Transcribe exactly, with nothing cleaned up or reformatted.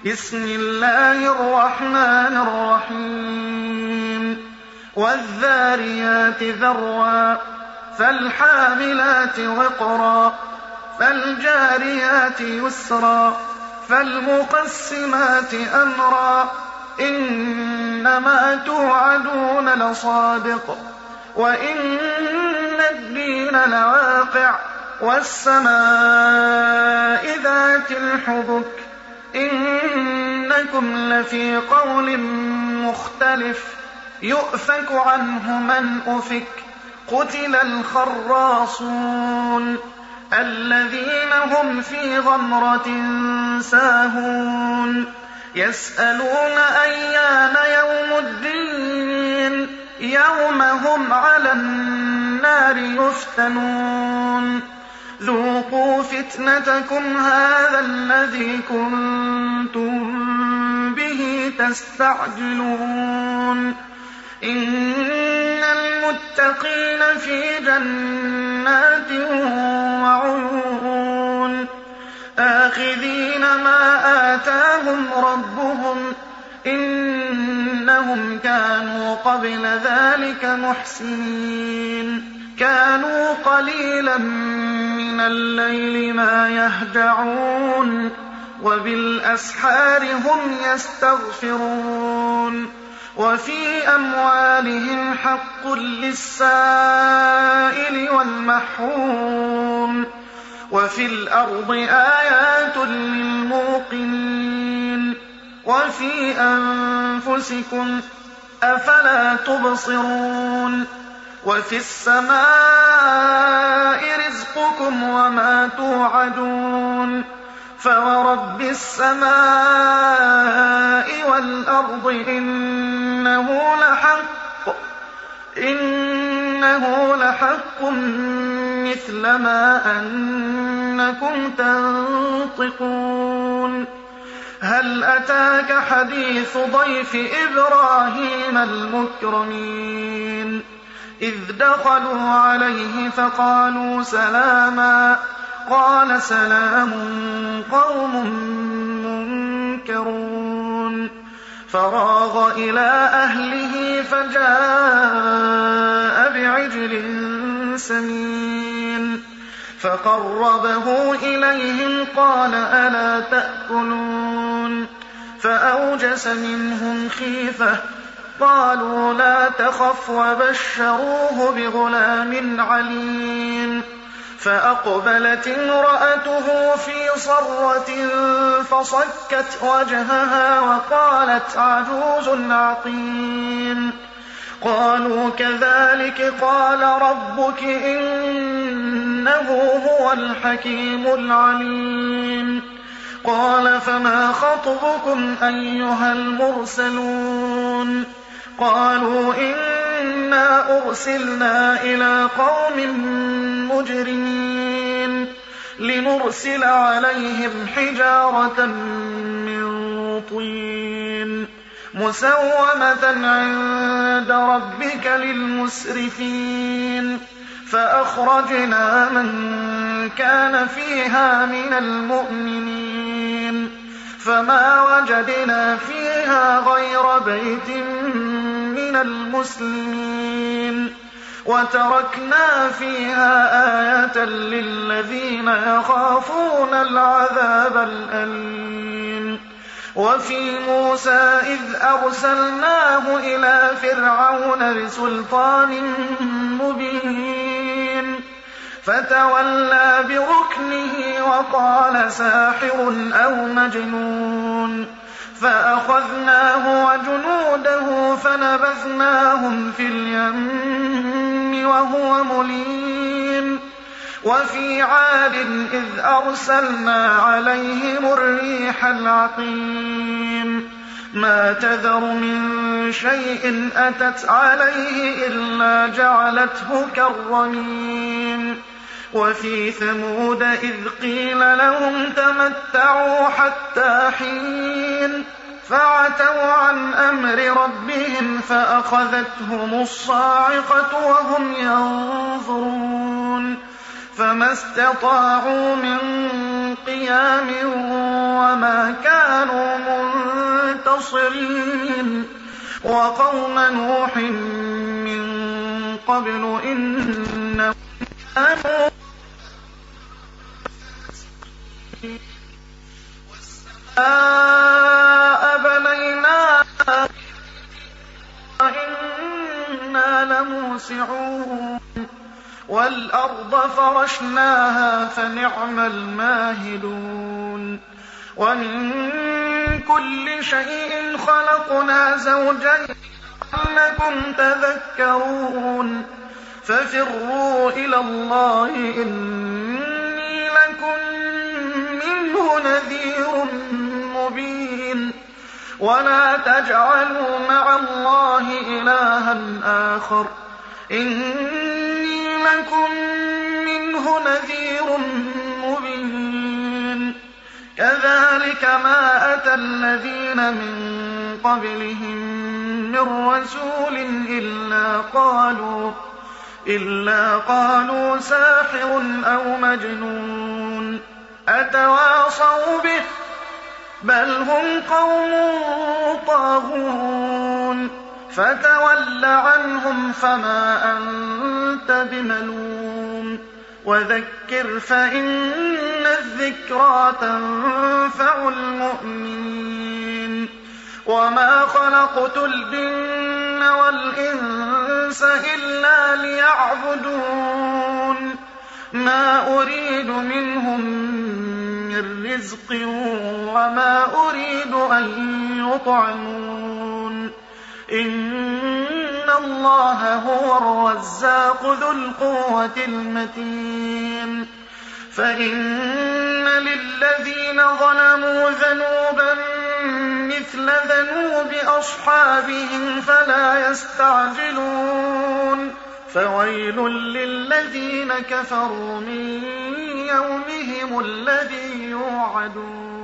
بسم الله الرحمن الرحيم والذاريات ذروا فالحاملات وقرا فالجاريات يسرا فالمقسمات أمرا إنما توعدون لصادق وإن الدين لواقع والسماء ذات الحبك إنكم لفي قول مختلف يؤفك عنه من أفك قتل الخراصون الذين هم في غمرة ساهون يسألون أيان يوم الدين يوم هم على النار يفتنون ذوقوا فتنتكم هذا الذي كنتم به تستعجلون إن المتقين في جنات وعيون آخذين ما آتاهم ربهم إنهم كانوا قبل ذلك محسنين كانوا قليلا من الليل ما يهجعون وبالأسحار هم يستغفرون وفي أموالهم حق للسائل والمحروم وفي الأرض آيات للموقنين وفي أنفسكم أفلا تبصرون وفي السماء رزقكم وما توعدون فورب السماء والأرض إنه لحق إنه لحق مثل ما أنكم تنطقون هل أتاك حديث ضيف إبراهيم المكرمين إذ دخلوا عليه فقالوا سلاما قال سلام قوم منكرون فراغ إلى أهله فجاء بعجل سمين فقربه إليهم قال ألا تأكلون فأوجس منهم خيفة قالوا لا تخف وبشروه بغلام عليم فأقبلت امرأته في صرة فصكت وجهها وقالت عجوز عقيم قالوا كذلك قال ربك إنه هو الحكيم العليم قال فما خطبكم أيها المرسلون قالوا إنا أرسلنا إلى قوم مجرمين لنرسل عليهم حجارة من طين مسومة عند ربك للمسرفين فأخرجنا من كان فيها من المؤمنين فما وجدنا فيها غير بيت من المسلمين وتركنا فيها آية للذين يخافون العذاب الأليم وفي موسى إذ أرسلناه إلى فرعون بسلطان مبين فتولى بركنه وقال ساحر أو مجنون فأخذناه وجنوده فنبذناهم في اليم وهو مليم وفي عاد إذ أرسلنا عليهم الريح العقيم ما تذر من شيء أتت عليه إلا جعلته كالرميم وفي ثمود إذ قيل لهم تمتعوا حتى حين فعتوا عن أمر ربهم فأخذتهم الصاعقة وهم ينظرون فما استطاعوا من قيام وما كانوا الناصرين وقوم نوح من قبل إنهم كانوا والسماء بنيناها وإنا لموسعون والأرض فرشناها فنعم الماهدون ومن كل شيء خلقنا زوجين لعلكم تذكرون ففروا إلى الله إني لكم منه نذير مبين ولا تجعلوا مع الله إلها آخر إني لكم منه نذير مبين كذلك ما أتى الذين من قبلهم من رسول إلا قالوا إلا قالوا ساحر أو مجنون أتواصوا به بل هم قوم طاغون فتول عنهم فما أنت بملوم وذكر فإن الذكرى تنفع المؤمنين وما خلقت الجن والإنس إلا ليعبدون ما أريد منهم من رزق وما أريد أن يطعمون إن الله هو الرزاق ذو القوة المتين فإن للذين ظلموا ذنوبا مثل ذنوب أصحابهم فلا يستعجلون فويل للذين كفروا من يومهم الذي يوعدون